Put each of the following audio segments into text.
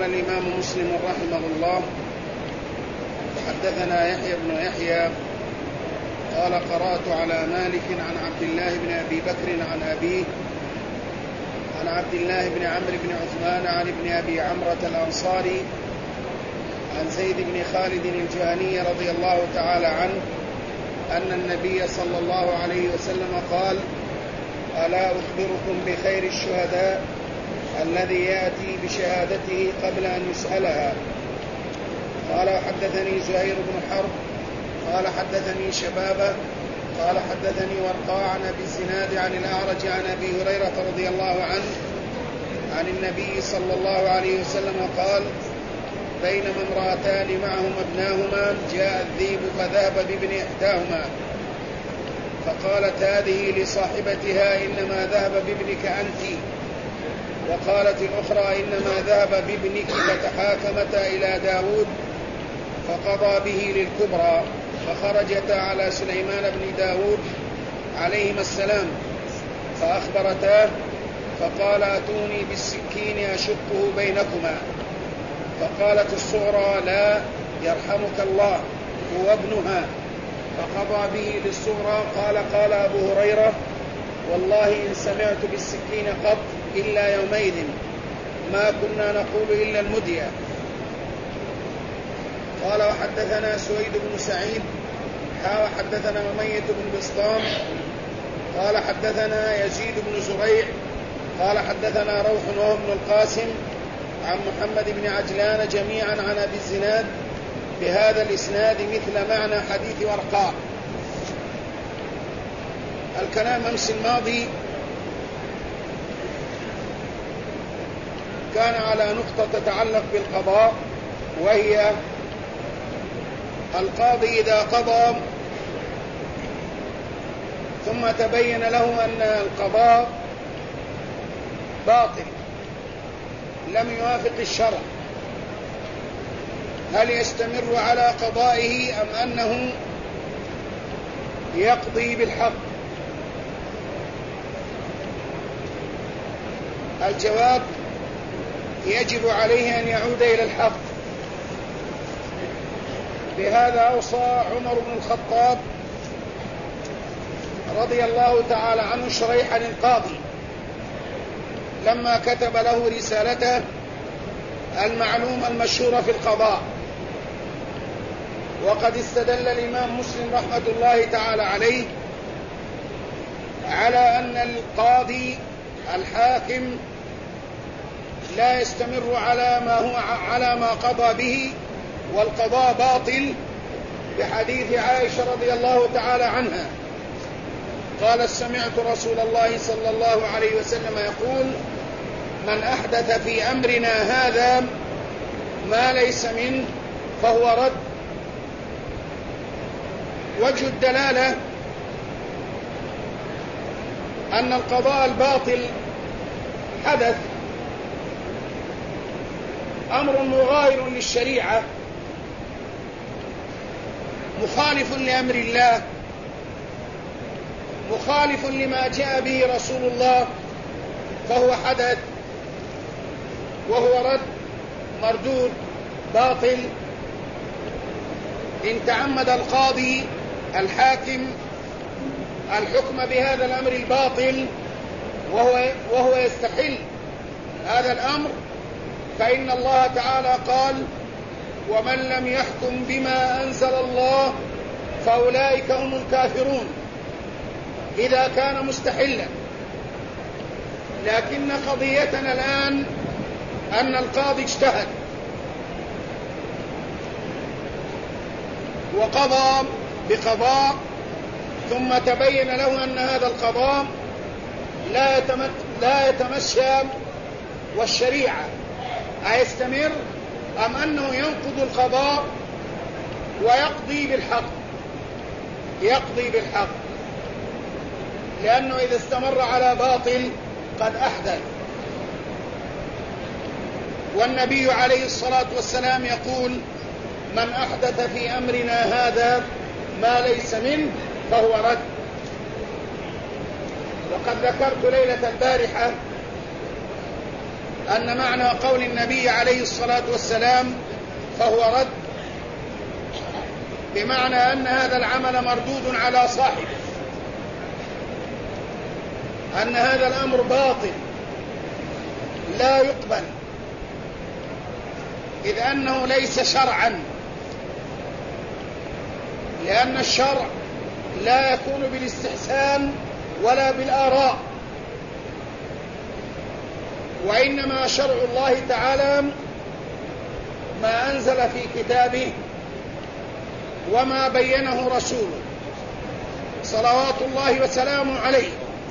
قال الإمام مسلم رحمه الله: حدثنا يحيى بن يحيى قال: قرأت على مالك عن عبد الله بن أبي بكر عن أبيه عن عبد الله بن عمرو بن عثمان عن ابن أبي عمرة الأنصاري عن زيد بن خالد الجهني رضي الله تعالى عنه أن النبي صلى الله عليه وسلم قال: ألا أخبركم بخير الشهداء الذي يأتي بشهادته قبل أن يسألها؟ قال: حدثني زهير بن حرب قال: حدثني شبابة قال: حدثني ورقاء عن أبي الزناد عن الأعرج عن أبي هريرة رضي الله عنه عن النبي صلى الله عليه وسلم قال: بينما امرأتان معهما ابناهما جاء الذئب فذهب بابن إحداهما فقالت هذه لصاحبتها: إنما ذهب بابنك أنت. وقالت الأخرى: إنما ذهب بابنك. فتحاكمتا إلى داود فقضى به للكبرى، فخرجتا على سليمان بن داود عليهما السلام فأخبرتاه فقال: أتوني بالسكين أشقه بينكما. فقالت الصغرى: لا يرحمك الله، هو ابنها. فقضى به للصغرى. قال أبو هريرة: والله إن سمعت بالسكين قط إلا يومئذ ما كنا نقول إلا المدية. قال: وحدثنا سويد بن سعيد حدثنا مميت بن بسطام قال: حدثنا يزيد بن زريع قال: حدثنا روح وهو ابن القاسم عن محمد بن عجلان جميعا عن أبي الزناد بهذا الإسناد مثل معنى حديث ورقاء. الكلام أمس الماضي كان على نقطة تتعلق بالقضاء، وهي القاضي إذا قضى ثم تبين له أن القضاء باطل لم يوافق الشرع، هل يستمر على قضائه أم أنه يقضي بالحق؟ الجواب: يجب عليه أن يعود إلى الحق. بهذا أوصى عمر بن الخطاب رضي الله تعالى عنه شريحا القاضي لما كتب له رسالته المعلومة المشهورة في القضاء. وقد استدل الإمام مسلم رحمة الله تعالى عليه على أن القاضي الحاكم لا يستمر على ما قضى به والقضاء باطل، بحديث عائشة رضي الله تعالى عنها قالت: سمعت رسول الله صلى الله عليه وسلم يقول: من أحدث في أمرنا هذا ما ليس منه فهو رد. وجه الدلالة أن القضاء الباطل حدث أمر مغاير للشريعة مخالف لأمر الله مخالف لما جاء به رسول الله، فهو حدث وهو رد مردود باطل. إن تعمد القاضي الحاكم الحكم بهذا الأمر الباطل وهو يستحل هذا الأمر، فإن الله تعالى قال: ومن لم يحكم بما أنزل الله فأولئك هم الكافرون، إذا كان مستحلا. لكن قضيتنا الآن أن القاضي اجتهد وقضى بقضاء ثم تبين له أن هذا القضاء لا يتمشى والشريعة، أيستمر أم أنه ينقض القضاء ويقضي بالحق؟ يقضي بالحق، لأنه إذا استمر على باطل قد أحدث. والنبي عليه الصلاة والسلام يقول: من أحدث في أمرنا هذا ما ليس منه فهو رد. وقد ذكرت ليلة البارحة أن معنى قول النبي عليه الصلاة والسلام فهو رد، بمعنى أن هذا العمل مردود على صاحبه، أن هذا الأمر باطل لا يقبل، إذ أنه ليس شرعا، لأن الشرع لا يكون بالاستحسان ولا بالآراء، وإنما شرع الله تعالى ما أنزل في كتابه وما بينه رسوله صلوات الله وسلامه عليه.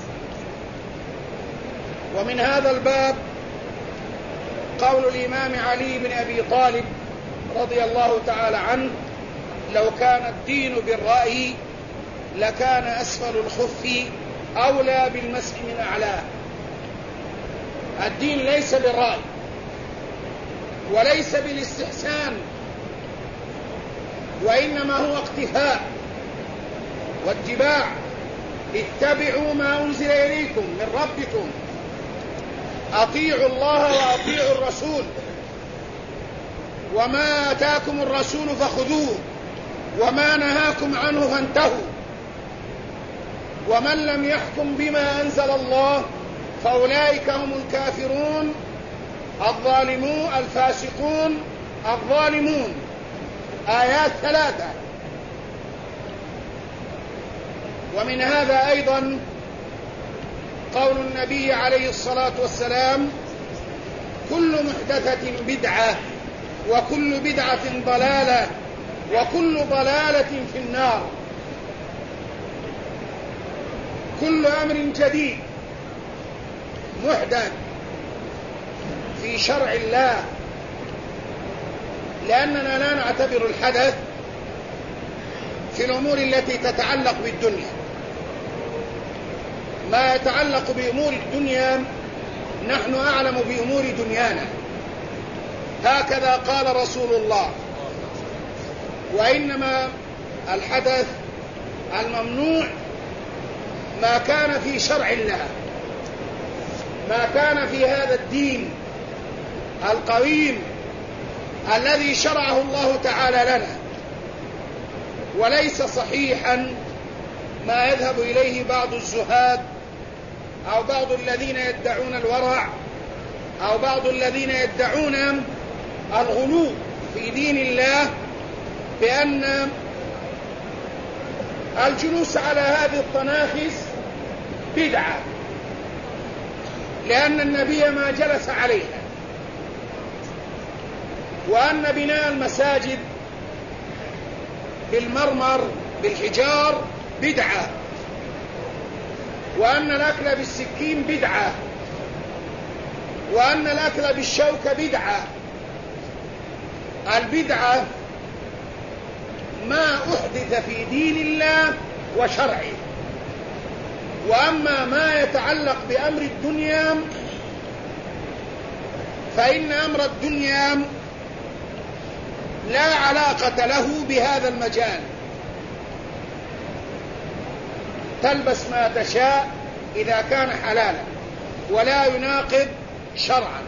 ومن هذا الباب قول الإمام علي بن أبي طالب رضي الله تعالى عنه: لو كان الدين بالرأي لكان أسفل الخف أولى بالمسح من أعلاه. الدين ليس بالرأي وليس بالاستحسان، وإنما هو اقتفاء واتباع. اتبعوا ما أنزل إليكم من ربكم، أطيعوا الله وأطيعوا الرسول، وما آتاكم الرسول فخذوه وما نهاكم عنه فانتهوا، ومن لم يحكم بما أنزل الله فأولئك هم الكافرون الظالمون الفاسقون الظالمون. آيات 3. ومن هذا أيضا قول النبي عليه الصلاة والسلام: كل محدثة بدعة وكل بدعة ضلالة وكل ضلالة في النار. كل أمر جديد محدث في شرع الله، لأننا لا نعتبر الحدث في الأمور التي تتعلق بالدنيا. ما يتعلق بأمور الدنيا نحن أعلم بأمور دنيانا، هكذا قال رسول الله. وإنما الحدث الممنوع ما كان في شرع الله، ما كان في هذا الدين القويم الذي شرعه الله تعالى لنا. وليس صحيحا ما يذهب إليه بعض الزهاد أو بعض الذين يدعون الورع أو بعض الذين يدعون الغلو في دين الله، بأن الجلوس على هذه الطنافس بدعة، لأن النبي ما جلس عليها، وأن بناء المساجد بالمرمر بالحجار بدعة، وأن الأكل بالسكين بدعة، وأن الأكل بالشوكة بدعة. البدعة ما أحدث في دين الله وشرعه. وأما ما يتعلق بأمر الدنيا فإن أمر الدنيا لا علاقة له بهذا المجال. تلبس ما تشاء إذا كان حلالا ولا يناقض شرعا.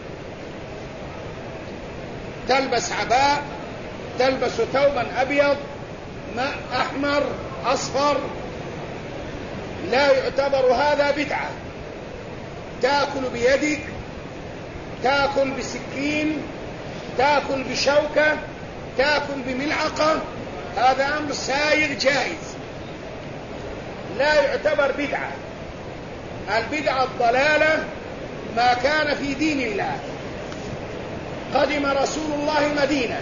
تلبس عباء، تلبس ثوبا أبيض أحمر أصفر، لا يعتبر هذا بدعة. تأكل بيدك، تأكل بسكين، تأكل بشوكة، تأكل بملعقة، هذا أمر سائغ جائز، لا يعتبر بدعة. البدعة الضلالة ما كان في دين الله. قدم رسول الله المدينة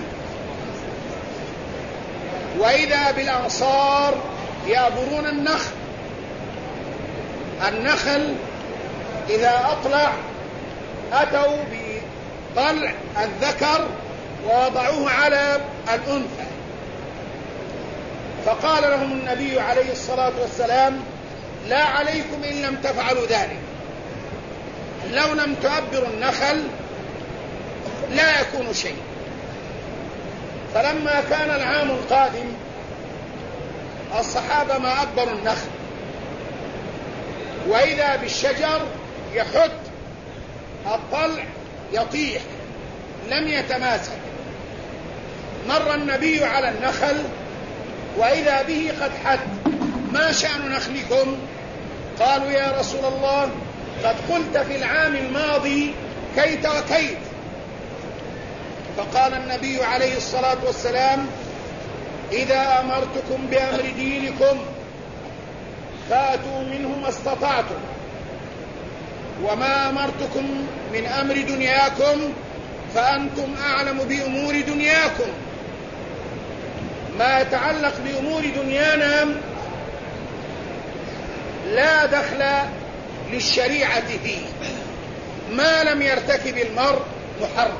وإذا بالأنصار يعبرون النخل إذا أطلع أتوا بطلع الذكر ووضعوه على الأنثى، فقال لهم النبي عليه الصلاة والسلام: لا عليكم إن لم تفعلوا ذلك. لو لم تؤبروا النخل لا يكون شيء. فلما كان العام القادم الصحابة ما أبروا النخل، وإذا بالشجر يحط الطلع يطيح لم يتماسك. مر النبي على النخل وإذا به قد حد. ما شأن نخلكم؟ قالوا يا رسول الله قد قلت في العام الماضي كيت وكيت. فقال النبي عليه الصلاة والسلام إذا أمرتكم بأمر دينكم فأتوا منه ما استطعتم، وما أمرتكم من أمر دنياكم فأنتم أعلم بأمور دنياكم. ما يتعلق بأمور دنيانا لا دخل للشريعة فيه ما لم يرتكب المرء محرم.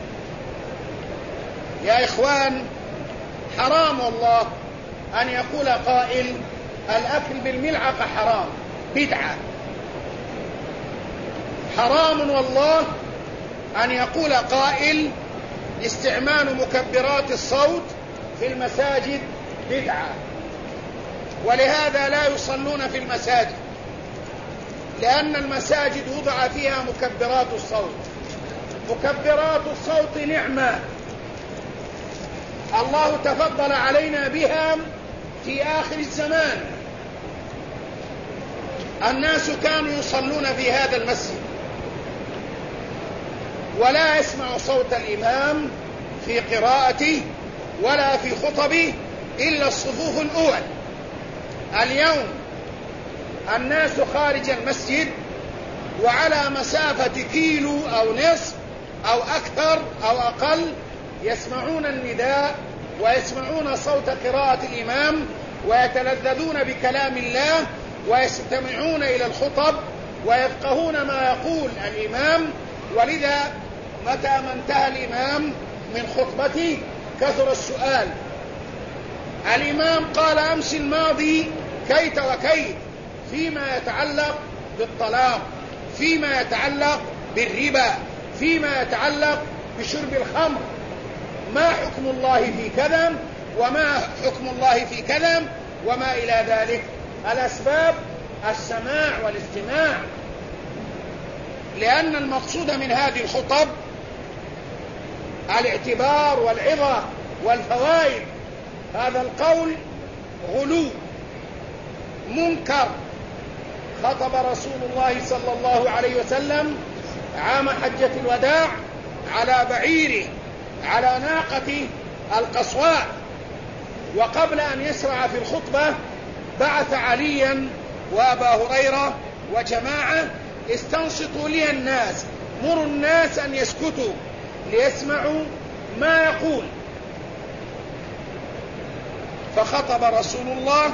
يا إخوان، حرام والله أن يقول قائل الأكل بالملعقة حرام، بدعة. حرام والله أن يقول قائل استعمال مكبرات الصوت في المساجد بدعة، ولهذا لا يصلون في المساجد، لأن المساجد وضع فيها مكبرات الصوت. مكبرات الصوت نعمة الله تفضل علينا بها في آخر الزمان. الناس كانوا يصلون في هذا المسجد ولا يسمع صوت الإمام في قراءته ولا في خطبه إلا الصفوف الأول. اليوم الناس خارج المسجد وعلى مسافة كيلو أو نصف أو أكثر أو أقل يسمعون النداء ويسمعون صوت قراءة الإمام ويتلذذون بكلام الله ويستمعون إلى الخطب ويفقهون ما يقول الإمام. ولذا متى ما انتهى الإمام من خطبته كثر السؤال. الإمام قال أمس الماضي كيت وكيت فيما يتعلق بالطلاق، فيما يتعلق بالربا، فيما يتعلق بشرب الخمر. ما حكم الله في كذا وما حكم الله في كذا وما إلى ذلك. الأسباب السماع والاستماع، لأن المقصود من هذه الخطب الاعتبار والعظة والفوائد. هذا القول غلو منكر. خطب رسول الله صلى الله عليه وسلم عام حجة الوداع على بعيره على ناقة القصواء، وقبل أن يسرع في الخطبة بعث عليا وأبا هريرة وجماعة استنصتوا لي الناس، مروا الناس أن يسكتوا ليسمعوا ما يقول. فخطب رسول الله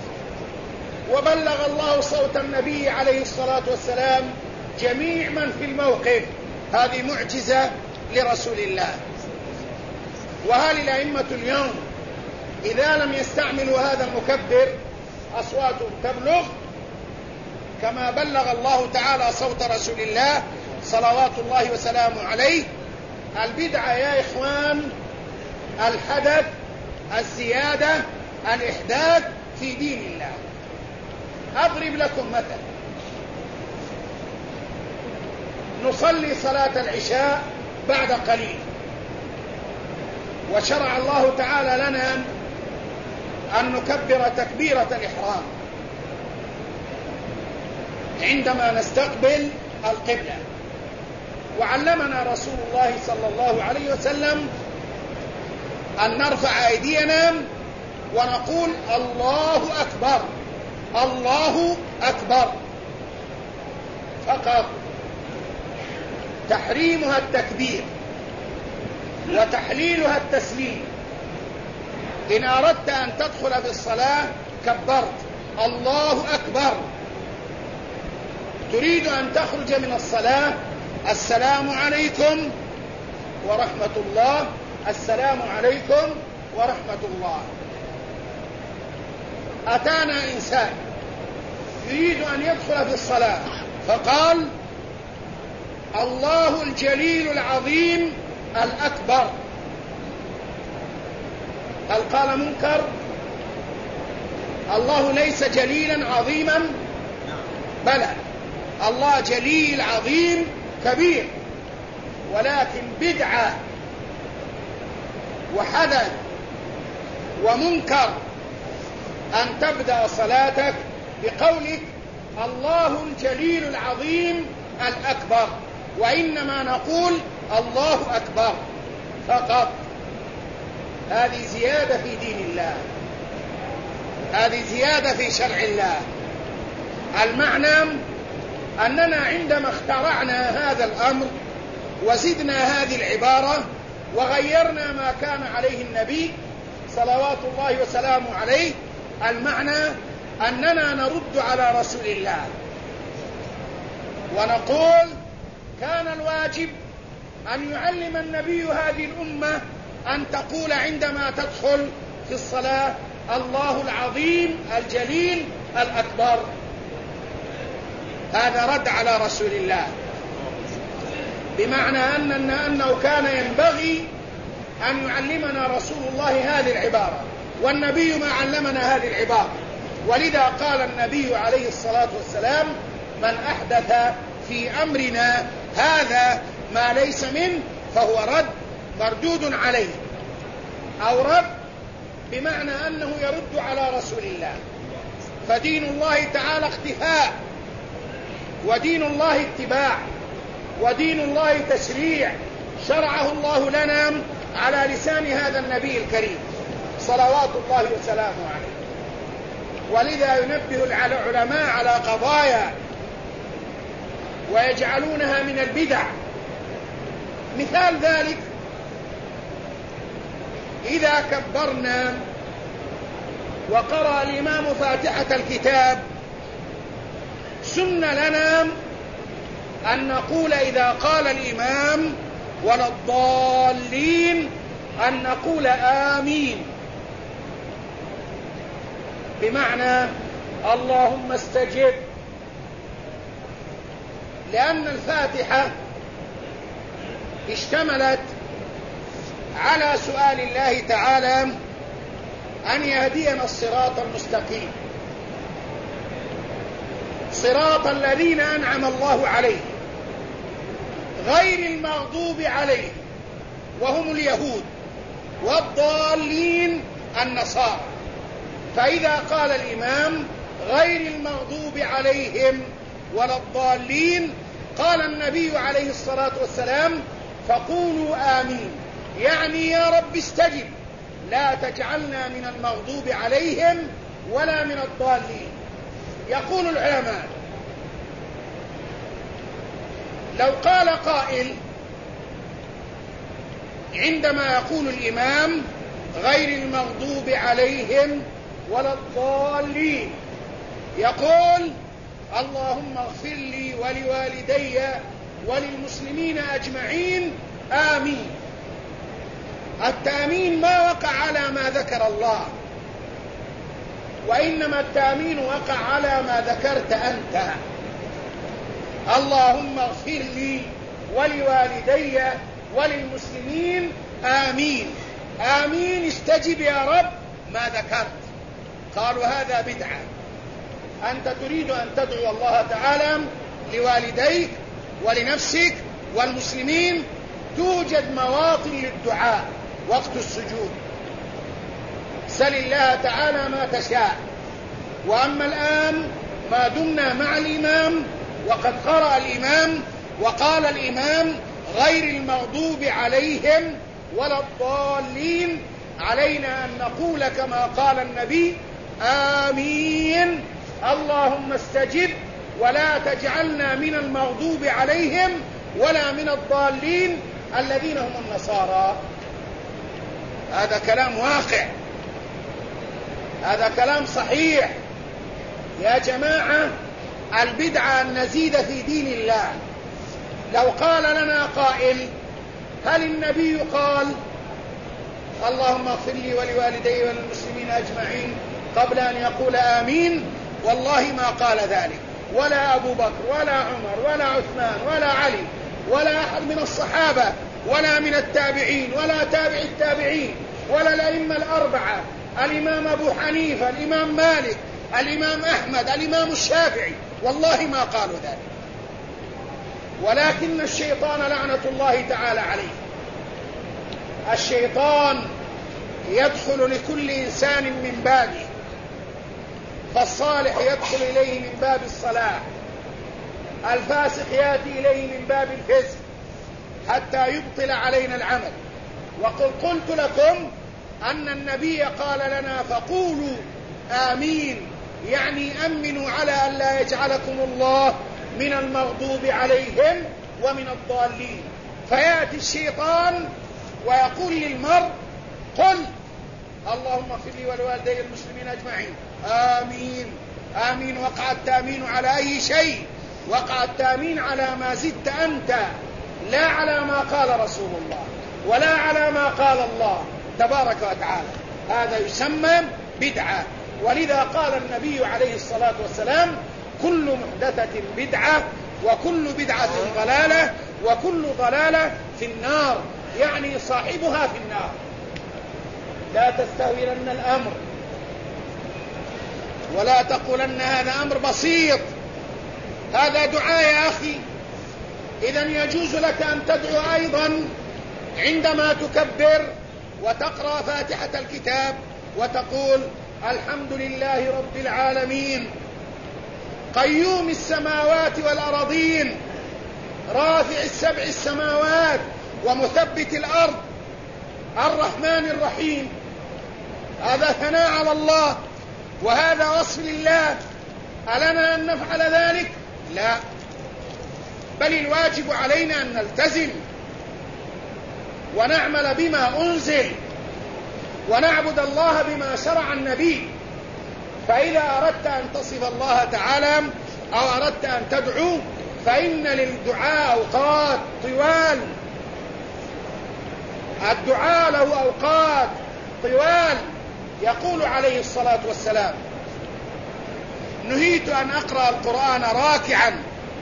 وبلغ الله صوت النبي عليه الصلاة والسلام جميع من في الموقف. هذه معجزة لرسول الله. وهل الأئمة اليوم إذا لم يستعملوا هذا المكبر أصواتهم تبلغ كما بلغ الله تعالى صوت رسول الله صلوات الله وسلامه عليه؟ البدعة يا إخوان الحدث، الزيادة، الإحداث في دين الله. أضرب لكم مثل. نصلي صلاة العشاء بعد قليل، وشرع الله تعالى لنا أن نكبر تكبيرة الإحرام عندما نستقبل القبلة. وعلمنا رسول الله صلى الله عليه وسلم أن نرفع أيدينا ونقول الله أكبر، الله أكبر فقط. تحريمها التكبير وتحليلها التسليم. إن أردت أن تدخل في الصلاة كبرت الله أكبر. تريد أن تخرج من الصلاة السلام عليكم ورحمة الله، السلام عليكم ورحمة الله. أتانا إنسان يريد أن يدخل في الصلاة فقال الله الجليل العظيم الأكبر. هل قال منكر؟ الله ليس جليلا عظيما؟ بلى، الله جليل عظيم كبير. ولكن بدعة وحدث ومنكر أن تبدأ صلاتك بقولك الله الجليل العظيم الأكبر، وإنما نقول الله أكبر فقط. هذه زيادة في دين الله، هذه زيادة في شرع الله. المعنى أننا عندما اخترعنا هذا الأمر وزدنا هذه العبارة وغيرنا ما كان عليه النبي صلوات الله وسلامه عليه، المعنى أننا نرد على رسول الله ونقول كان الواجب أن يعلم النبي هذه الأمة أن تقول عندما تدخل في الصلاة الله العظيم الجليل الأكبر. هذا رد على رسول الله، بمعنى أنه كان ينبغي أن يعلمنا رسول الله هذه العبارة، والنبي ما علمنا هذه العبارة. ولذا قال النبي عليه الصلاة والسلام من أحدث في أمرنا هذا ما ليس منه فهو رد، مردود عليه، أو رد بمعنى أنه يرد على رسول الله. فدين الله تعالى اختفاء، ودين الله اتباع، ودين الله تشريع شرعه الله لنا على لسان هذا النبي الكريم صلوات الله وسلامه عليه. ولذا ينبه العلماء على قضايا ويجعلونها من البدع. مثال ذلك إذا كبرنا وقرأ الإمام فاتحة الكتاب سن لنا أن نقول إذا قال الإمام ولا الضالين أن نقول آمين، بمعنى اللهم استجب، لأن الفاتحة اشتملت على سؤال الله تعالى أن يهدينا الصراط المستقيم، صراط الذين أنعم الله عليهم غير المغضوب عليهم وهم اليهود، والضالين النصارى. فإذا قال الإمام غير المغضوب عليهم ولا الضالين، قال النبي عليه الصلاة والسلام فقولوا آمين، يعني يا رب استجب، لا تجعلنا من المغضوب عليهم ولا من الضالين. يقول العلماء لو قال قائل عندما يقول الإمام غير المغضوب عليهم ولا الضالين، يقول اللهم اغفر لي ولوالدي وللمسلمين أجمعين آمين. التأمين ما وقع على ما ذكر الله، وإنما التأمين وقع على ما ذكرت أنت. اللهم اغفر لي ولوالدي وللمسلمين آمين. آمين استجب يا رب ما ذكرت. قالوا هذا بدعة. أنت تريد أن تدعو الله تعالى لوالديك ولنفسك والمسلمين، توجد مواطن للدعاء وقت السجود، سل الله تعالى ما تشاء. وأما الآن ما دمنا مع الإمام وقد قرأ الإمام وقال الإمام غير المغضوب عليهم ولا الضالين، علينا أن نقول كما قال النبي آمين اللهم استجب ولا تجعلنا من المغضوب عليهم ولا من الضالين الذين هم النصارى. هذا كلام واقع، هذا كلام صحيح. يا جماعة البدعة أن نزيد في دين الله. لو قال لنا قائل هل النبي قال اللهم اغفر لي ولوالدي وللمسلمين أجمعين قبل أن يقول آمين؟ والله ما قال ذلك، ولا أبو بكر ولا عمر ولا عثمان ولا علي ولا أحد من الصحابة ولا من التابعين ولا تابع التابعين ولا الأئمة الأربعة، الإمام أبو حنيفة، الإمام مالك، الإمام أحمد، الإمام الشافعي، والله ما قالوا ذلك. ولكن الشيطان لعنة الله تعالى عليه، الشيطان يدخل لكل إنسان من بابه، فالصالح يدخل إليه من باب الصلاح، الفاسق يأتي إليه من باب الفسق حتى يبطل علينا العمل. قلت لكم أن النبي قال لنا فقولوا آمين، يعني أمنوا على أن لا يجعلكم الله من المغضوب عليهم ومن الضالين. فيأتي الشيطان ويقول للمرء قل اللهم اغفر لي ولوالدي المسلمين أجمعين، آمين آمين. وقع التأمين على أي شيء؟ وقع التأمين على ما زدت أنت، لا على ما قال رسول الله ولا على ما قال الله تبارك وتعالى. هذا يسمى بدعة. ولذا قال النبي عليه الصلاة والسلام كل محدثة بدعة وكل بدعة ضلالة وكل ضلالة في النار، يعني صاحبها في النار. لا تستهولن الأمر ولا تقولن هذا أمر بسيط، هذا دعاء يا أخي. إذن يجوز لك أن تدعو أيضا عندما تكبر وتقرأ فاتحة الكتاب وتقول الحمد لله رب العالمين قيوم السماوات والأرضين رافع السبع السماوات ومثبت الأرض الرحمن الرحيم. هذا ثناء على الله وهذا وصف لله. ألنا أن نفعل ذلك؟ لا، بل الواجب علينا أن نلتزم ونعمل بما أنزل ونعبد الله بما شرع النبي. فإذا أردت أن تصف الله تعالى أو أردت أن تدعو فإن للدعاء أوقات طوال، الدعاء له أوقات طوال. يقول عليه الصلاة والسلام نهيت أن أقرأ القرآن راكعا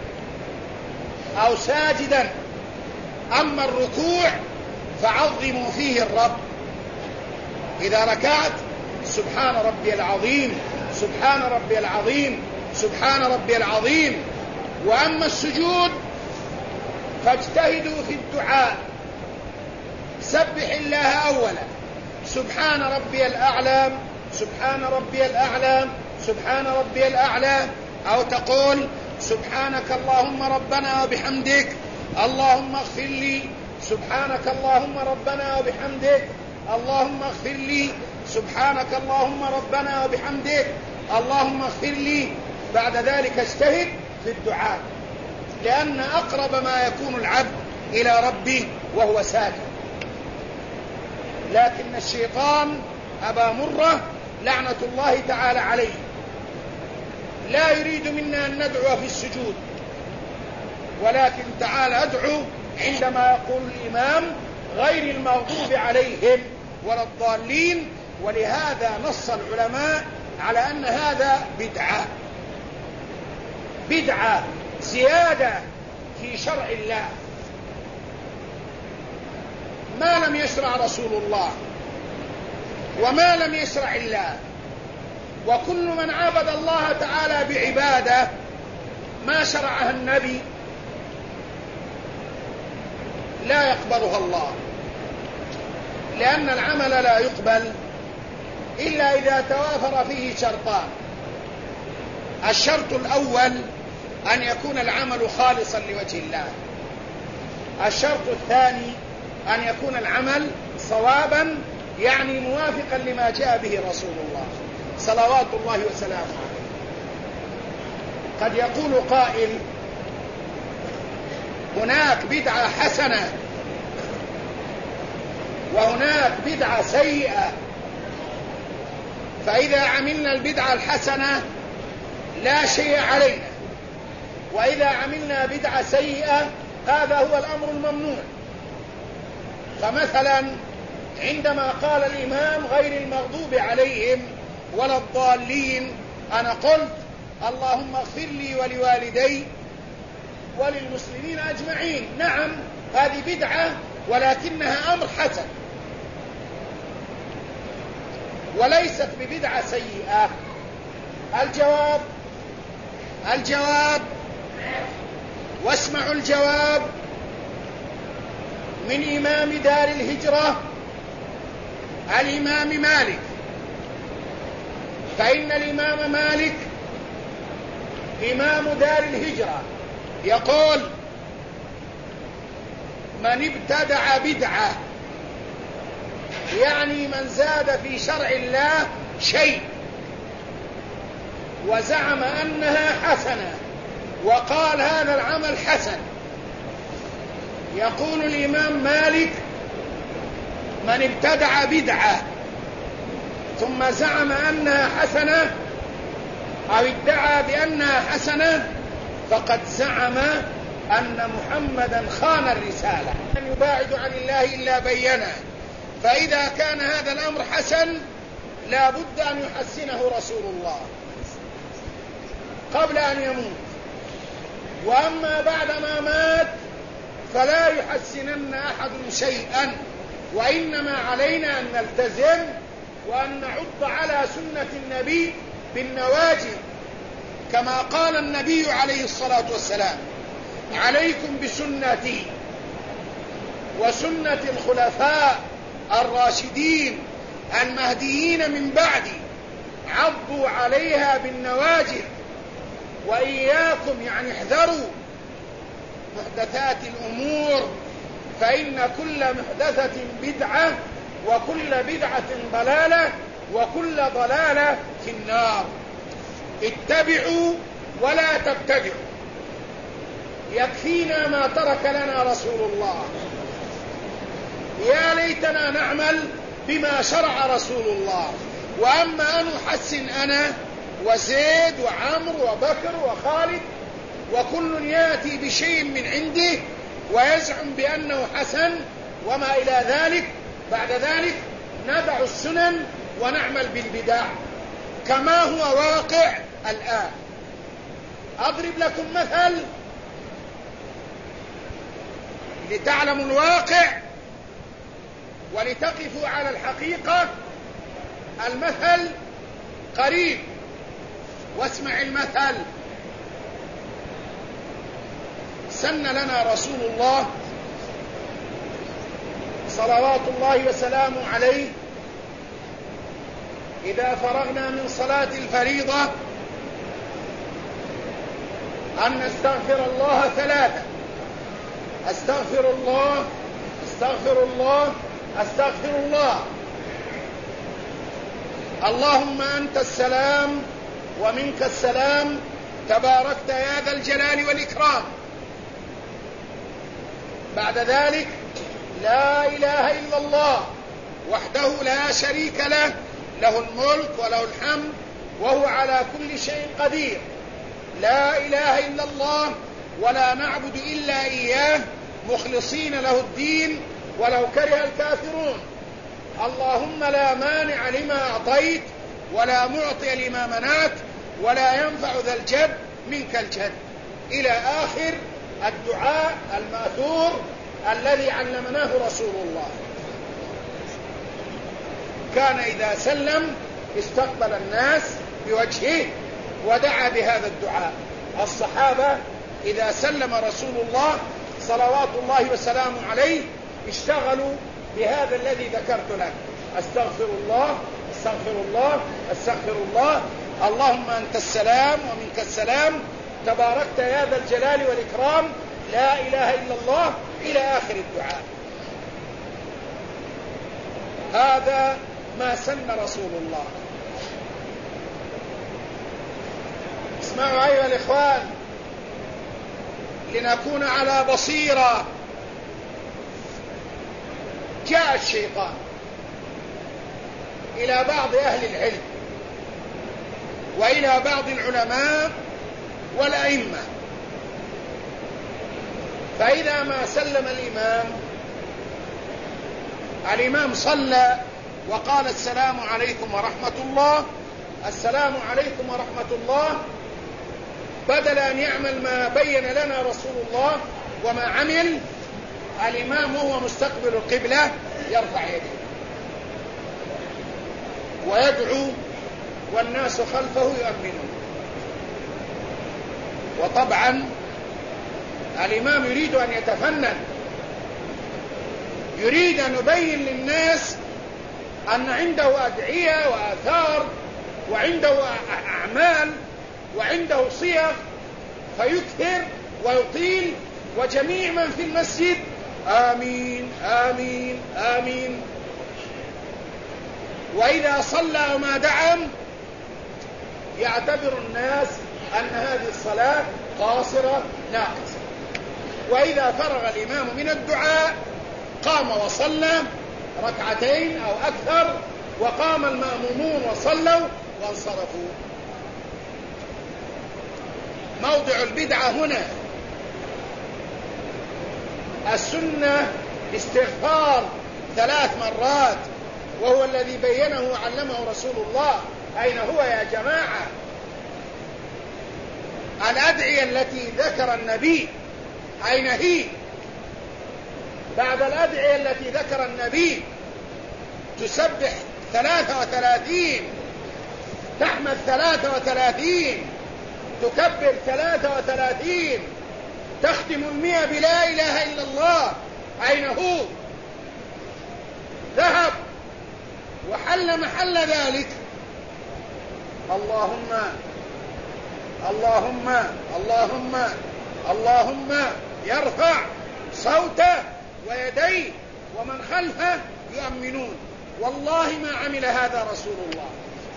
أو ساجدا، أما الركوع فعظموا فيه الرب. إذا ركعت سبحان ربي العظيم سبحان ربي العظيم سبحان ربي العظيم. وأما السجود فاجتهدوا في الدعاء، سبح الله أولا سبحان ربي الأعلى سبحان ربي الأعلى سبحان ربي الأعلى، أو تقول سبحانك اللهم ربنا وبحمدك اللهم اغفر لي سبحانك اللهم ربنا وبحمدك اللهم اغفر لي سبحانك اللهم ربنا وبحمدك اللهم اغفر لي. بعد ذلك اجتهد في الدعاء، لأن أقرب ما يكون العبد إلى ربه وهو ساجد. لكن الشيطان أبا مرة لعنة الله تعالى عليه لا يريد منا أن ندعو في السجود، ولكن تعال أدعو عندما يقول الإمام غير المغضوب عليهم ولا الضالين. ولهذا نص العلماء على أن هذا بدعة زيادة في شرع الله ما لم يشرع رسول الله وما لم يشرع الله. وكل من عبد الله تعالى بعبادة ما شرعها النبي لا يقبلها الله، لأن العمل لا يقبل إلا إذا توافر فيه شرطان. الشرط الأول أن يكون العمل خالصا لوجه الله. الشرط الثاني أن يكون العمل صوابا، يعني موافقا لما جاء به رسول الله صلوات الله وسلامه عليه. قد يقول قائل هناك بدعة حسنة وهناك بدعة سيئة، فإذا عملنا البدعة الحسنة لا شيء علينا، وإذا عملنا بدعة سيئة هذا هو الأمر الممنوع. فمثلا عندما قال الإمام غير المغضوب عليهم ولا الضالين أنا قلت اللهم اغفر لي ولوالدي وللمسلمين أجمعين. نعم هذه بدعة ولكنها أمر حسن وليست ببدعة سيئة. الجواب واسمعوا الجواب من إمام دار الهجرة الإمام مالك. فإن الإمام مالك إمام دار الهجرة يقول: من ابتدع بدعة، يعني من زاد في شرع الله شيء وزعم أنها حسنة وقال هذا العمل حسن، يقول الإمام مالك: من ابتدع بدعة ثم زعم أنها حسنة أو ادعى بأنها حسنة فقد زعم أن محمدا خان الرسالة، لن يباعد عن الله إلا بينه. فإذا كان هذا الأمر حسن لا بد أن يحسنه رسول الله قبل أن يموت، وأما بعدما مات فلا يحسنن أحد شيئا، وإنما علينا أن نلتزم وأن نعض على سنة النبي بالنواجذ، كما قال النبي عليه الصلاة والسلام: عليكم بسنتي وسنة الخلفاء الراشدين المهديين من بعدي، عضوا عليها بالنواجذ، وإياكم يعني احذروا محدثات الأمور، فإن كل محدثة بدعة وكل بدعة ضلالة وكل ضلالة في النار. اتبعوا ولا تبتدعوا، يكفينا ما ترك لنا رسول الله، يا ليتنا نعمل بما شرع رسول الله. وأما أن أحسن أنا وزيد وعمر وبكر وخالد وكل يأتي بشيء من عنده ويزعم بأنه حسن وما إلى ذلك، بعد ذلك ندع السنن ونعمل بالبدع كما هو واقع الآن. أضرب لكم مثل لتعلموا الواقع ولتقفوا على الحقيقة. المثل قريب، واسمع المثل. سن لنا رسول الله صلوات الله وسلامه عليه إذا فرغنا من صلاة الفريضة أن نستغفر الله ثلاثة: أستغفر الله أستغفر الله أستغفر الله، اللهم أنت السلام ومنك السلام، تباركت يا ذا الجلال والإكرام. بعد ذلك: لا إله إلا الله وحده لا شريك له، له الملك وله الحمد وهو على كل شيء قدير، لا إله إلا الله ولا نعبد إلا إياه مخلصين له الدين ولو كره الكافرون، اللهم لا مانع لما أعطيت ولا معطي لما منعت ولا ينفع ذا الجد منك الجد، إلى آخر الدعاء المأثور الذي علمناه رسول الله. كان إذا سلم استقبل الناس بوجهه ودعا بهذا الدعاء. الصحابة إذا سلم رسول الله صلوات الله وسلامه عليه اشتغلوا بهذا الذي ذكرت لك: أستغفر الله أستغفر الله أستغفر الله، اللهم أنت السلام ومنك السلام، تباركت يا ذا الجلال والإكرام، لا إله إلا الله، إلى آخر الدعاء. هذا ما سن رسول الله. اسمعوا أيها الإخوان لنكون على بصيرة. جاء الشيطان إلى بعض أهل العلم وإلى بعض العلماء والأئمة، فإذا ما سلم الإمام صلى وقال: السلام عليكم ورحمة الله، السلام عليكم ورحمة الله، بدل أن يعمل ما بين لنا رسول الله وما عمل، الإمام وهو مستقبل القبلة يرفع يده ويدعو والناس خلفه يؤمنون. وطبعا الإمام يريد أن يتفنن، يريد أن يبين للناس أن عنده أدعية وآثار وعنده أعمال وعنده صيغ، فيكثر ويطيل، وجميع من في المسجد آمين آمين آمين. وإذا صلى وما دعم يعتبر الناس أن هذه الصلاة قاصرة ناقصة. وإذا فرغ الإمام من الدعاء قام وصلى ركعتين أو أكثر، وقام المأمومون وصلوا وانصرفوا. موضع البدعة هنا السنة استغفار 3 مرات، وهو الذي بينه وعلمه رسول الله. أين هو يا جماعة؟ الأدعية التي ذكر النبي أين هي؟ بعد الأدعية التي ذكر النبي تسبح 33، تحمد 33، تكبر 33، تختم 100 بلا إله إلا الله. أين هو؟ ذهب وحل محل ذلك. اللهم اللهم اللهم اللهم يرفع صوته ويديه ومن خلفه يؤمنون. والله ما عمل هذا رسول الله،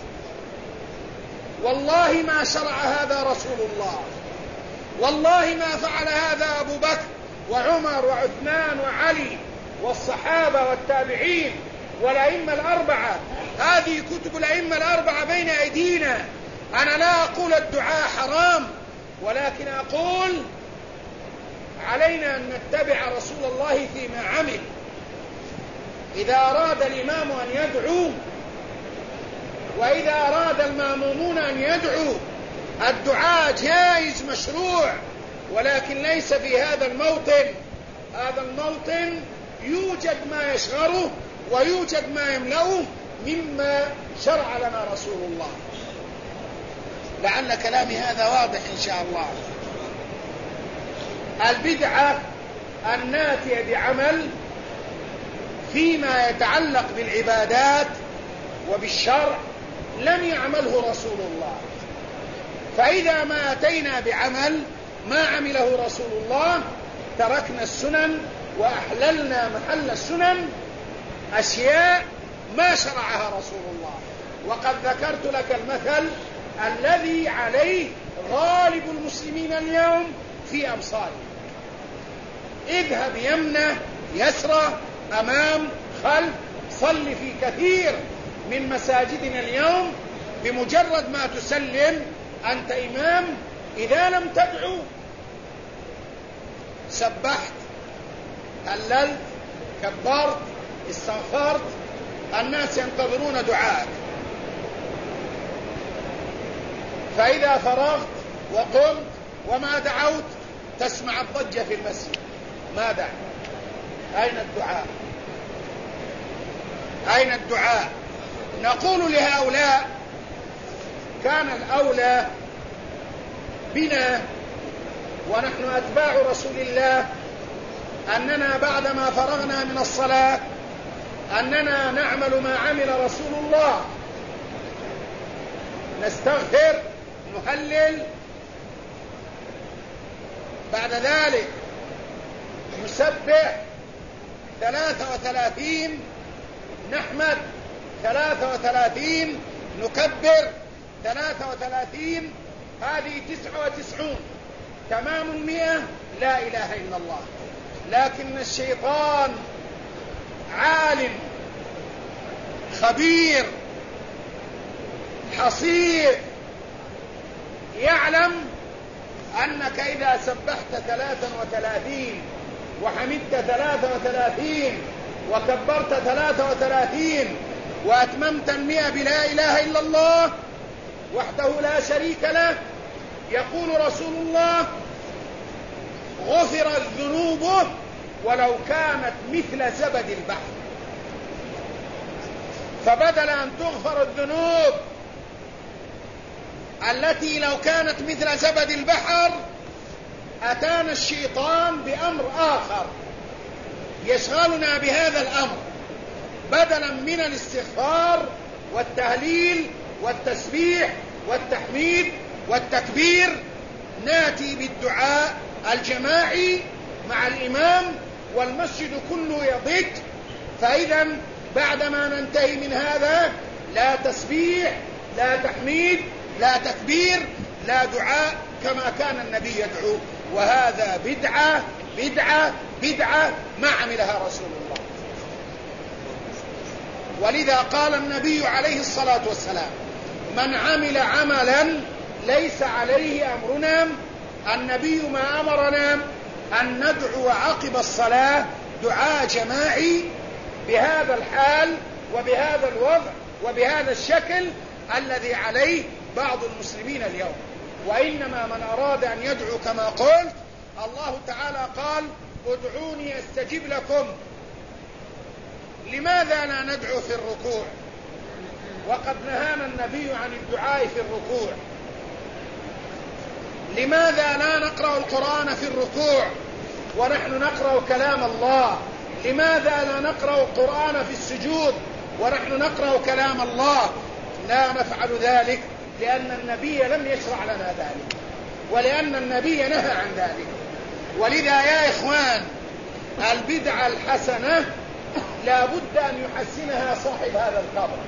والله ما شرع هذا رسول الله، والله ما فعل هذا أبو بكر وعمر وعثمان وعلي والصحابة والتابعين والأئمة الأربعة. هذه كتب الأئمة الأربعة بين أيدينا. أنا لا أقول الدعاء حرام، ولكن أقول علينا أن نتبع رسول الله فيما عمل. إذا أراد الإمام أن يدعو وإذا أراد المأمومون أن يدعوا، الدعاء جائز مشروع، ولكن ليس في هذا الموطن. هذا الموطن يوجد ما يشغله ويوجد ما يملأه مما شرع لنا رسول الله. لعل كلامي هذا واضح إن شاء الله. البدعة الناتية بعمل فيما يتعلق بالعبادات وبالشرع لم يعمله رسول الله. فإذا ما أتينا بعمل ما عمله رسول الله تركنا السنن وأحللنا محل السنن أشياء ما شرعها رسول الله. وقد ذكرت لك المثل الذي عليه غالب المسلمين اليوم في أمصارهم. اذهب يمنة يسرى أمام خلف، صل في كثير من مساجدنا اليوم بمجرد ما تسلم أنت إمام، إذا لم تدعو سبحت هللت كبرت استغفرت، الناس ينتظرون دعاءك. فإذا فرغت وقمت وما دعوت تسمع الضجة في المسجد. ماذا؟ أين الدعاء؟ أين الدعاء؟ نقول لهؤلاء كان الأولى بنا ونحن أتباع رسول الله أننا بعدما فرغنا من الصلاة أننا نعمل ما عمل رسول الله، نستغفر نهلل، بعد ذلك نسبح 33، نحمد 33، نكبر 33، هذه 99 تمام 100 لا إله إلا الله. لكن الشيطان عالم خبير حصير يعلم أنك إذا سبحت 33 وحمدت 33 وكبرت 33 وأتممت 100 بلا إله إلا الله وحده لا شريك له، يقول رسول الله غفرت ذنوبه ولو كانت مثل زبد البحر. فبدل أن تغفر الذنوب التي لو كانت مثل زبد البحر أتانا الشيطان بأمر آخر يشغلنا بهذا الأمر، بدلا من الاستغفار والتهليل والتسبيح والتحميد والتكبير ناتي بالدعاء الجماعي مع الإمام والمسجد كله يضج. فإذا بعدما ننتهي من هذا لا تسبيح لا تحميد لا تكبير لا دعاء كما كان النبي يدعو، وهذا بدعة بدعة بدعة ما عملها رسول الله. ولذا قال النبي عليه الصلاة والسلام: من عمل عملا ليس عليه أمرنا، النبي ما أمرنا أن ندعو عقب الصلاة دعاء جماعي بهذا الحال وبهذا الوضع وبهذا الشكل الذي عليه بعض المسلمين اليوم. وإنما من أراد أن يدعو كما قلت، الله تعالى قال: ادعوني أستجب لكم. لماذا لا ندعو في الركوع وقد نهانا النبي عن الدعاء في الركوع؟ لماذا لا نقرأ القرآن في الركوع ونحن نقرأ كلام الله؟ لماذا لا نقرأ القرآن في السجود ونحن نقرأ كلام الله؟ لا نفعل ذلك لأن النبي لم يشرع لنا ذلك، ولأن النبي نهى عن ذلك. ولذا يا إخوان، البدعة الحسنة لا بد أن يحسنها صاحب هذا القبر،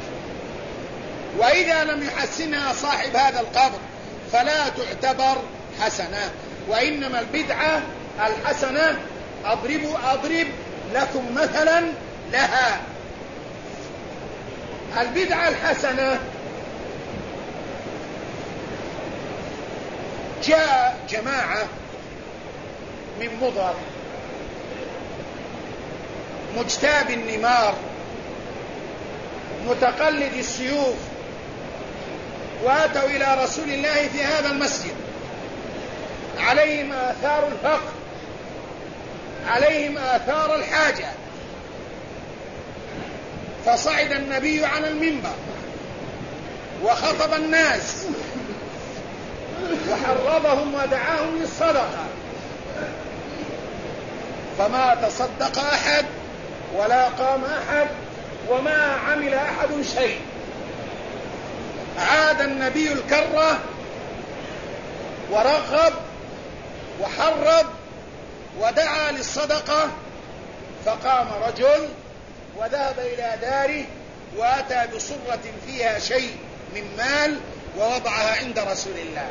وإذا لم يحسنها صاحب هذا القبر فلا تعتبر حسنة. وإنما البدعة الحسنة أضرب لكم مثلا لها. البدعة الحسنة جاء جماعة من مضر مجتاب النمار متقلد السيوف، واتوا إلى رسول الله في هذا المسجد، عليهم آثار الفقر، عليهم آثار الحاجة. فصعد النبي على المنبر وخطب الناس وحرضهم ودعاهم للصدقة، فما تصدق أحد ولا قام أحد وما عمل أحد شيء. عاد النبي الكرة ورغب وحرض ودعا للصدقة، فقام رجل وذهب إلى داره وأتى بصرة فيها شيء من مال ووضعها عند رسول الله.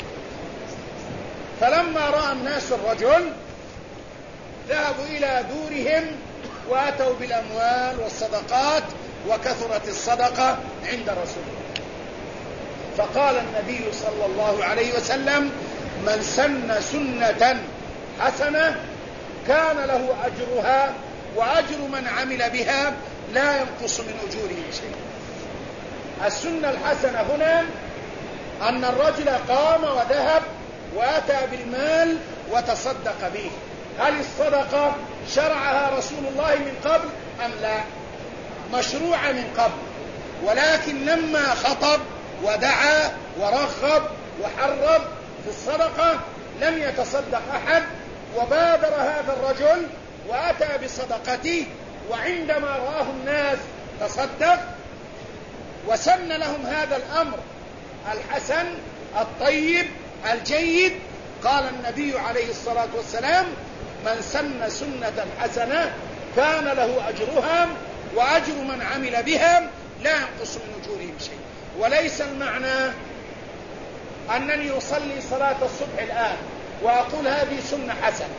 فلما رأى الناس الرجل ذهبوا إلى دورهم وأتوا بالأموال والصدقات، وكثرت الصدقة عند رسول الله. فقال النبي صلى الله عليه وسلم: من سن سنة حسنة كان له أجرها وأجر من عمل بها لا ينقص من أجورهم شيء. السنة الحسنة هنا أن الرجل قام وذهب وأتى بالمال وتصدق به. هل الصدقة شرعها رسول الله من قبل أم لا؟ مشروعة من قبل، ولكن لما خطب ودعا ورغب وحرض في الصدقة لم يتصدق أحد، وبادر هذا الرجل وأتى بصدقته، وعندما رآه الناس تصدق وسن لهم هذا الأمر الحسن الطيب الجيد. قال النبي عليه الصلاة والسلام: من سن سنة حسنة كان له أجرها وأجر من عمل بها لا ينقص من أجورهم شيء. وليس المعنى أنني أصلي صلاة الصبح الآن وأقول هذه سنة حسنة،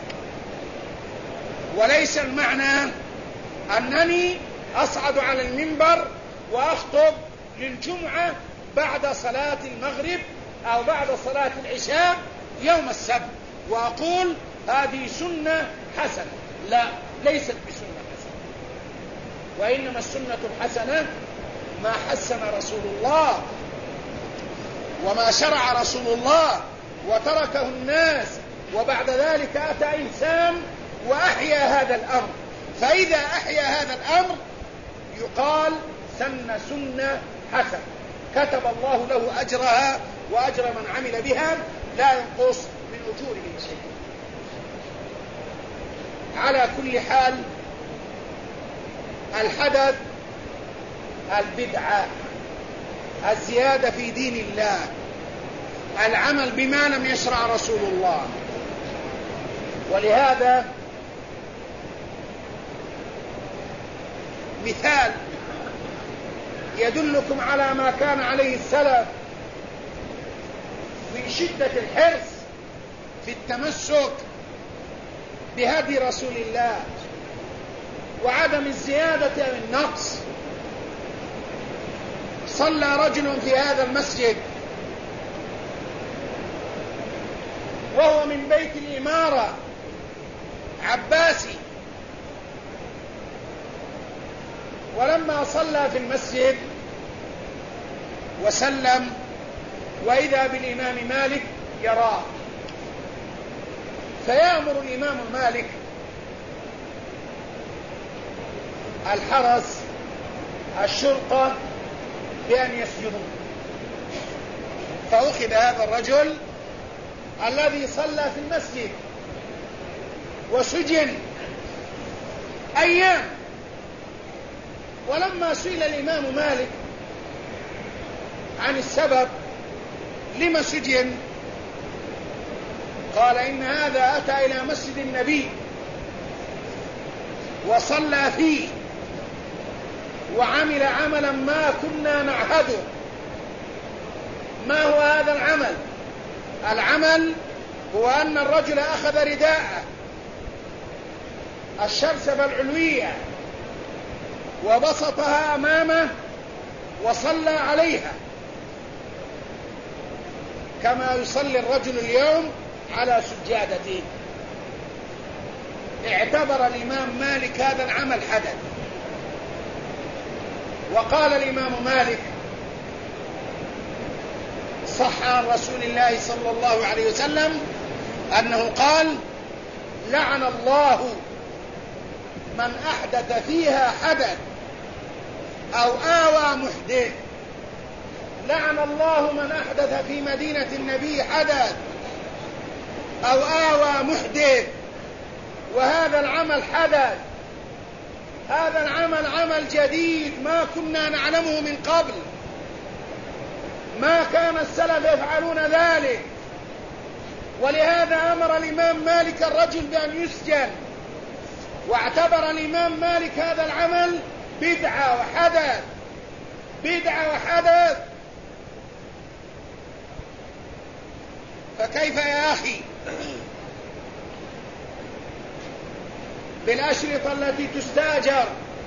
وليس المعنى أنني أصعد على المنبر وأخطب للجمعة بعد صلاة المغرب أو بعد صلاة العشاء يوم السبت وأقول هذه سنة حسنة. لا، ليست بسنة حسنة. وإنما السنة الحسنة ما حسن رسول الله وما شرع رسول الله وتركه الناس، وبعد ذلك أتى إنسان وأحيا هذا الأمر. فإذا أحيا هذا الأمر يقال سن سنة حسنة، كتب الله له أجرها وأجر من عمل بها لا ينقص من من أجورهم شيء. على كل حال، الحدث البدعة، الزيادة في دين الله، العمل بما لم يشرع رسول الله. ولهذا مثال يدلكم على ما كان عليه السلف من شدة الحرص في التمسك بهدي رسول الله وعدم الزيادة أو النقص. صلى رجل في هذا المسجد وهو من بيت الإمارة عباسي، ولما صلى في المسجد وسلم وإذا بالإمام مالك يراه، فيأمر الإمام مالك الحرس الشرطة بأن يسجنوا. فأخذ هذا الرجل الذي صلى في المسجد وسجن أيام. ولما سئل الإمام مالك عن السبب لما سجن، قال إن هذا أتى إلى مسجد النبي وصلى فيه وعمل عملا ما كنا نعهده. ما هو هذا العمل؟ العمل هو أن الرجل أخذ رداءه الشرشفة العلوية وبسطها أمامه وصلى عليها كما يصلي الرجل اليوم على سجادته. اعتبر الإمام مالك هذا العمل حدث. وقال الإمام مالك صح عن رسول الله صلى الله عليه وسلم أنه قال: لعن الله من أحدث فيها حدث أو آوى محدث. لعن الله من أحدث في مدينة النبي حدث أو آوى محدث. وهذا العمل حدث، هذا العمل عمل جديد ما كنا نعلمه من قبل، ما كان السلف يفعلون ذلك. ولهذا أمر الإمام مالك الرجل بأن يسجن، واعتبر الإمام مالك هذا العمل بدعة وحدث، بدعة وحدث. فكيف يا أخي بالأشرطة التي تستاجر،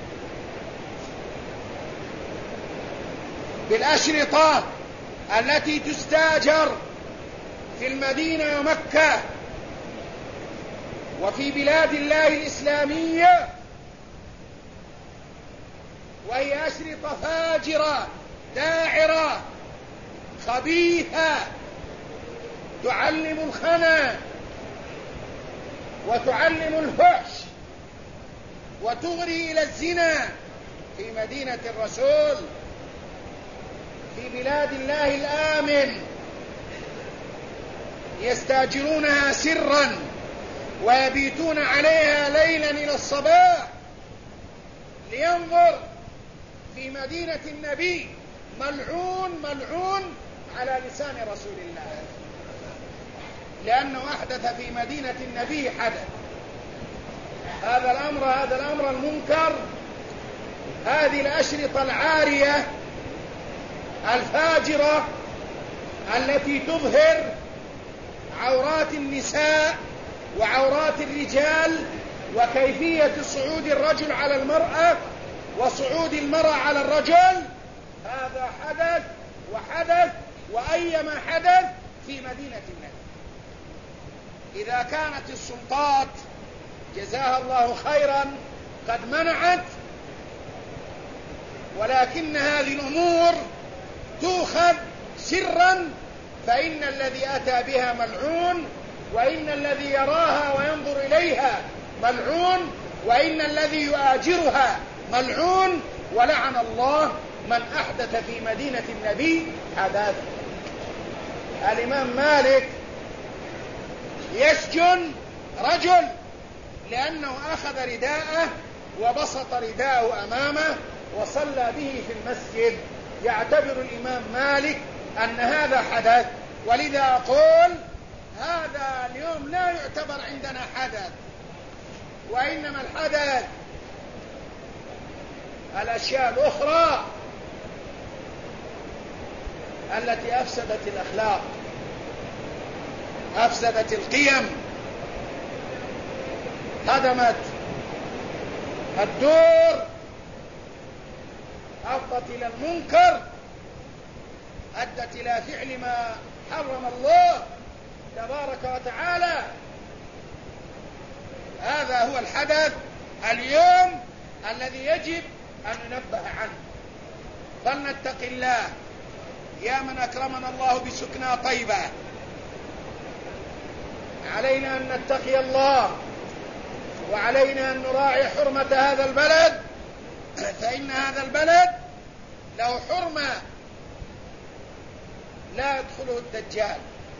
بالأشرطة التي تستاجر في المدينة ومكة وفي بلاد الله الإسلامية، وهي أشرطة فاجرة داعرة خبيثة تعلم الخنا وتعلم الفحش وتغري إلى الزنا في مدينة الرسول، في بلاد الله الآمن. يستاجرونها سرا ويبيتون عليها ليلا إلى الصباح لينظر في مدينة النبي ملعون ملعون على لسان رسول الله، لأنه أحدث في مدينة النبي حدث. هذا الأمر المنكر، هذه الأشرطة العارية الفاجرة التي تظهر عورات النساء وعورات الرجال وكيفية صعود الرجل على المرأة وصعود المرأة على الرجل، هذا حدث وحدث وأيما حدث في مدينة النبي. إذا كانت السلطات جزاها الله خيرا قد منعت، ولكن هذه الأمور تؤخذ سرا، فإن الذي أتى بها ملعون، وإن الذي يراها وينظر إليها ملعون، وإن الذي يؤاجرها ملعون. ولعن الله من أحدث في مدينة النبي حدث. الإمام مالك يسجن رجل لأنه أخذ رداءه وبسط رداءه أمامه وصلى به في المسجد. يعتبر الإمام مالك أن هذا حدث، ولذا أقول هذا اليوم لا يعتبر عندنا حدث، وإنما الحدث الأشياء الأخرى التي أفسدت الأخلاق، أفسدت القيم، هدمت الدور، أفضت إلى المنكر، أدت إلى فعل ما حرم الله تبارك وتعالى. هذا هو الحدث اليوم الذي يجب أن ننبه عنه. فلنتق الله يا من أكرمنا الله بسكنى طيبة. علينا أن نتقي الله، وعلينا أن نراعي حرمة هذا البلد، فإن هذا البلد له حرمة لا يدخله الدجال.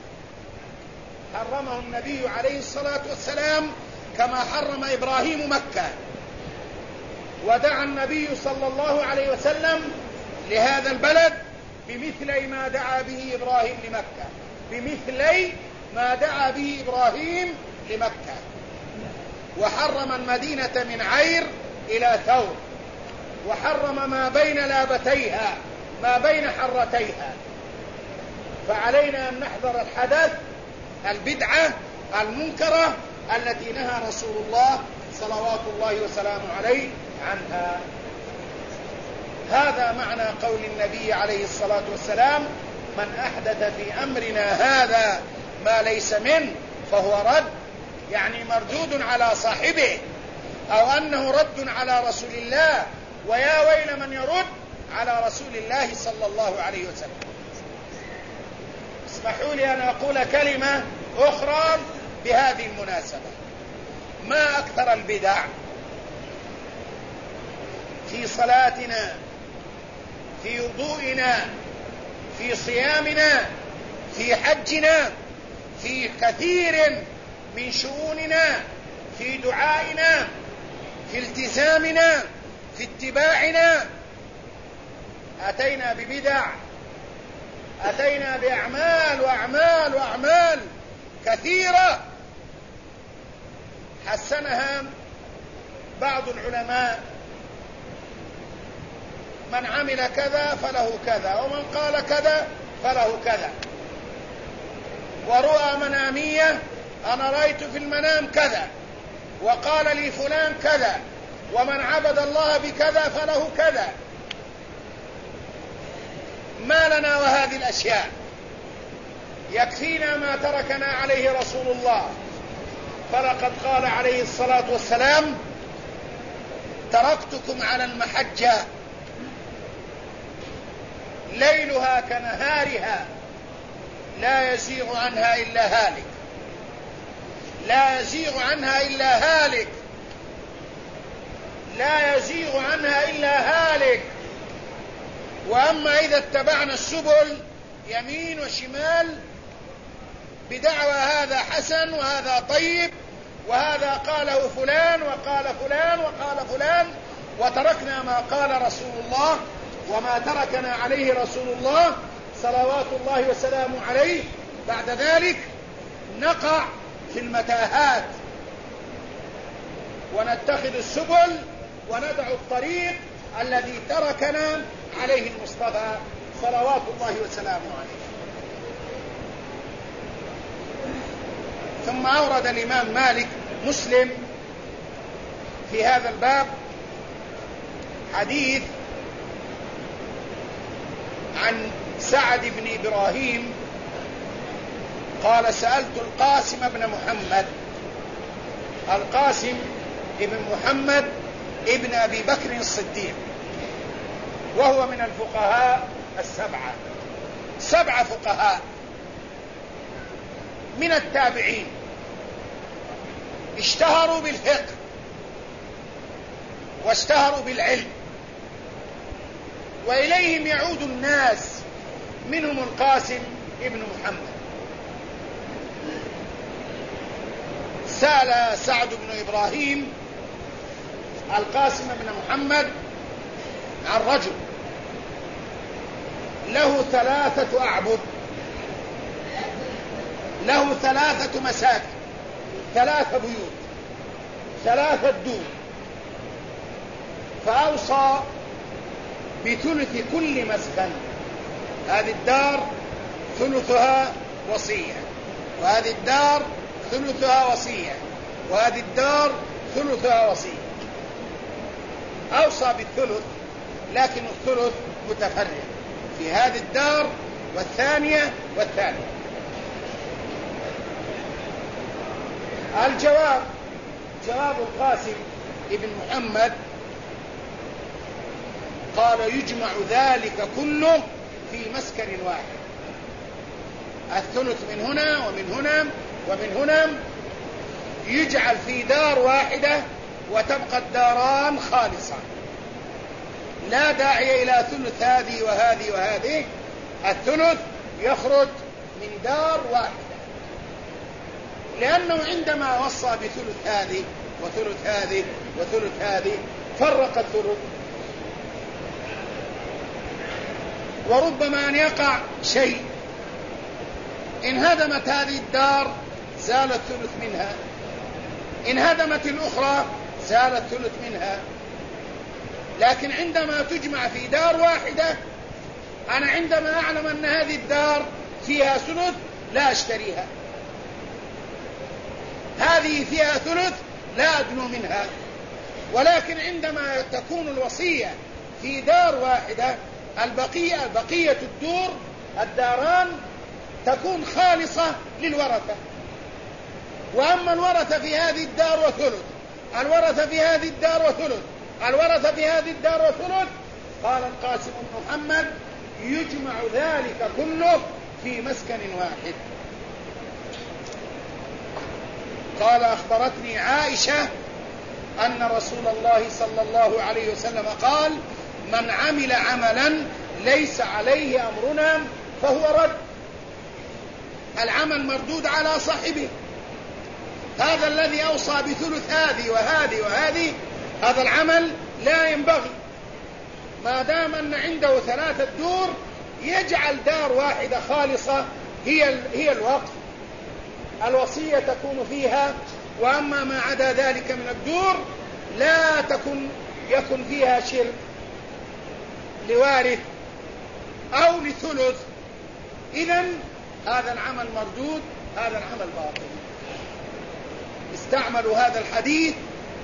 حرمه النبي عليه الصلاة والسلام كما حرم إبراهيم مكة، ودعا النبي صلى الله عليه وسلم لهذا البلد بمثل ما دعا به إبراهيم لمكة، بمثل ما دعا به إبراهيم لمكة. وحرم المدينة من عير إلى ثور، وحرم ما بين لابتيها، ما بين حرتيها. فعلينا أن نحذر الحدث، البدعة المنكرة التي نهى رسول الله صلوات الله وسلامه عليه عنها. هذا معنى قول النبي عليه الصلاة والسلام: من أحدث في أمرنا هذا ما ليس منه فهو رد، يعني مردود على صاحبه، أو أنه رد على رسول الله، ويا ويل من يرد على رسول الله صلى الله عليه وسلم. اسمحوا لي أن أقول كلمة أخرى بهذه المناسبة. ما أكثر البدع في صلاتنا، في وضوئنا، في صيامنا، في حجنا، في كثير من شؤوننا، في دعائنا، في التزامنا، في اتباعنا. أتينا ببدع، أتينا بأعمال وأعمال وأعمال كثيرة حسنها بعض العلماء. من عمل كذا فله كذا، ومن قال كذا فله كذا. ورؤى منامية: أنا رأيت في المنام كذا، وقال لي فلان كذا، ومن عبد الله بكذا فله كذا. ما لنا وهذه الأشياء؟ يكفينا ما تركنا عليه رسول الله. فلقد قال عليه الصلاة والسلام: تركتكم على المحجة ليلها كنهارها لا يزيغ عنها إلا هالك، لا يزيغ عنها إلا هالك، لا يزيغ عنها إلا هالك. وأما إذا اتبعنا السبل يمين وشمال بدعوى هذا حسن وهذا طيب وهذا قاله فلان وقال فلان وقال فلان، وتركنا ما قال رسول الله وما تركنا عليه رسول الله صلوات الله وسلامه عليه، بعد ذلك نقع في المتاهات ونتخذ السبل وندع الطريق الذي تركنا عليه المصطفى صلوات الله وسلامه عليه. ثم أورد الإمام مالك مسلم في هذا الباب حديث عن سعد بن إبراهيم قال: سألت القاسم بن محمد. القاسم ابن محمد ابن أبي بكر الصديق، وهو من الفقهاء السبعة، 7 فقهاء من التابعين اشتهروا بالفقه واشتهروا بالعلم، وإليهم يعود الناس، منهم القاسم ابن محمد. سأل سعد بن إبراهيم القاسم بن محمد عن رجل له 3 أعبد، له 3 مساكن، 3 بيوت، 3 دور، فأوصى بثلث كل مسكن. هذه الدار ثلثها وصية، وهذه الدار ثلثها وصية، وهذه الدار ثلثها وصية. أوصى بالثلث، لكن الثلث متفرق في هذه الدار والثانية والثالثة. الجواب جواب القاسم ابن محمد قال يجمع ذلك كله في مسكن واحد، الثلث من هنا ومن هنا ومن هنا يجعل في دار واحدة وتبقى الداران خالصة، لا داعي إلى ثلث هذه وهذه وهذه، الثلث يخرج من دار واحدة، لأنه عندما وصى بثلث هذه وثلث هذه وثلث هذه فرق الثلث، وربما أن يقع شيء إن هدمت هذه الدار زال الثلث منها، إن هدمت الأخرى زال الثلث منها. لكن عندما تجمع في دار واحدة، أنا عندما أعلم أن هذه الدار فيها ثلث لا أشتريها، هذه فيها ثلث لا أدنو منها. ولكن عندما تكون الوصية في دار واحدة، بقية الدور الداران تكون خالصة للورثة، وأما الورثة في هذه الدار وثلث، الورثة في هذه الدار وثلث، الورثة في هذه الدار وثلث، قال القاسم بن محمد يجمع ذلك كله في مسكن واحد. قال أخبرتني عائشة أن رسول الله صلى الله عليه وسلم قال من عمل عملا ليس عليه أمرنا فهو رد. العمل مردود على صاحبه. هذا الذي أوصى بثلث هذه وهذه وهذه، هذا العمل لا ينبغي، ما دام أن عنده 3 دور يجعل دار واحدة خالصة هي الوقف، الوصية تكون فيها، وأما ما عدا ذلك من الدور لا يكن فيها شرك لوارث أو لثلث. إذن هذا العمل مردود، هذا العمل باطل. استعملوا هذا الحديث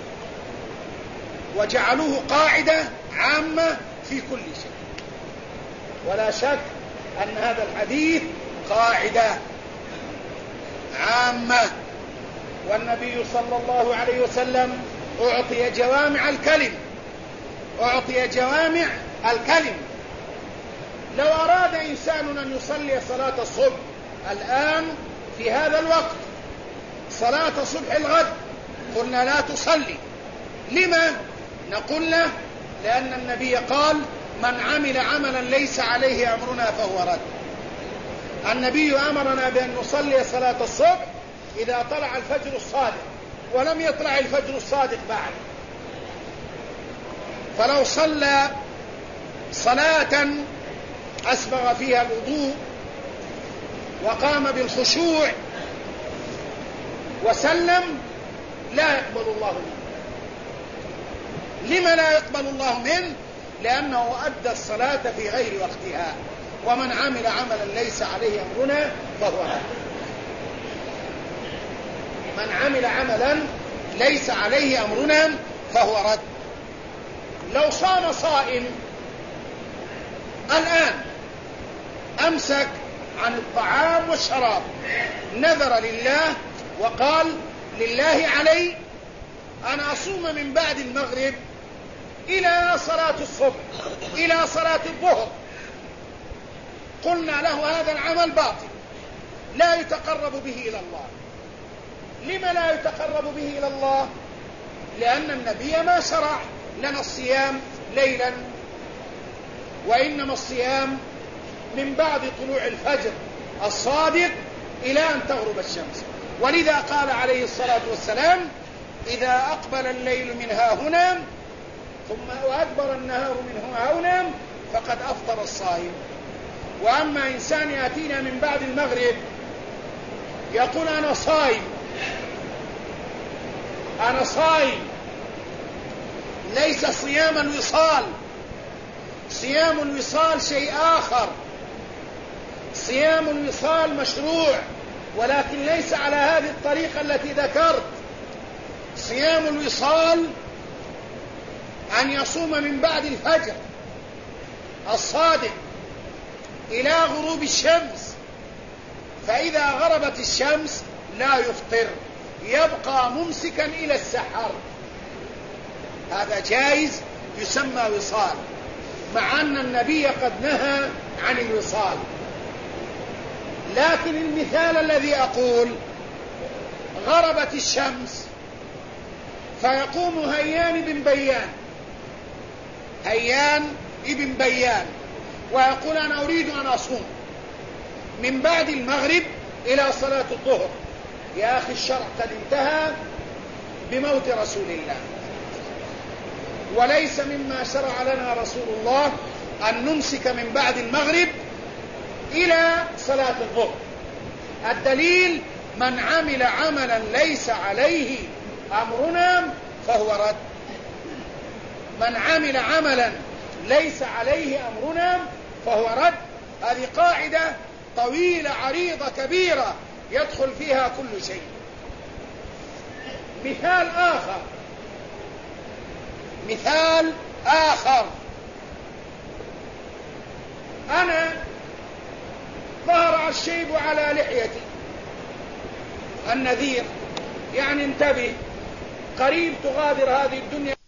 وجعلوه قاعدة عامة في كل شيء، ولا شك أن هذا الحديث قاعدة عامة. والنبي صلى الله عليه وسلم أعطي جوامع الكلم، أعطي جوامع الكلم. لو أراد إنسان أن يصلي صلاة الصبح الآن في هذا الوقت، صلاة صبح الغد، قلنا لا تصلي. لما؟ نقول له لأن النبي قال من عمل عملا ليس عليه أمرنا فهو رد. النبي أمرنا بأن نصلي صلاة الصبح إذا طلع الفجر الصادق، ولم يطلع الفجر الصادق بعد. فلو صلى صلاة أسبغ فيها الوضوء وقام بالخشوع وسلم لا يقبل الله منه. لما لا يقبل الله منه؟ لأنه أدى الصلاة في غير وقتها. ومن عمل عملا ليس عليه أمرنا فهو رد. من عمل عملا ليس عليه أمرنا فهو رد. لو صام صائم الآن، أمسك عن الطعام والشراب، نذر لله وقال لله علي أن أصوم من بعد المغرب إلى صلاة الصبح إلى صلاة الظهر، قلنا له هذا العمل باطل لا يتقرب به إلى الله. لما لا يتقرب به إلى الله؟ لأن النبي ما شرع لنا الصيام ليلا، وإنما الصيام من بعد طلوع الفجر الصادق إلى أن تغرب الشمس. ولذا قال عليه الصلاة والسلام: إذا أقبل الليل من هاهنا ثم وأدبر النهار من هاهنا فقد أفطر الصائم. وأما إنسان يأتينا من بعد المغرب يقول: أنا صائم أنا صائم، ليس صيام الوصال. صيام الوصال شيء آخر. صيام الوصال مشروع، ولكن ليس على هذه الطريقة التي ذكرت. صيام الوصال أن يصوم من بعد الفجر الصادق إلى غروب الشمس، فإذا غربت الشمس لا يفطر، يبقى ممسكا إلى السحر. هذا جائز، يسمى وصال، مع أن النبي قد نهى عن الوصال. لكن المثال الذي أقول: غربت الشمس فيقوم هيان ابن بيان ويقول: أنا أريد أن أصوم من بعد المغرب إلى صلاة الظهر. يا أخي، الشرع قد انتهى بموت رسول الله، وليس مما شرع لنا رسول الله أن نمسك من بعد المغرب إلى صلاة الظهر. الدليل: من عمل عملا ليس عليه أمرنا فهو رد. من عمل عملا ليس عليه أمرنا فهو رد. هذه قاعدة طويلة عريضة كبيرة يدخل فيها كل شيء. مثال آخر: أنا ظهر الشيب على لحيتي، النذير، يعني انتبه، قريب تغادر هذه الدنيا.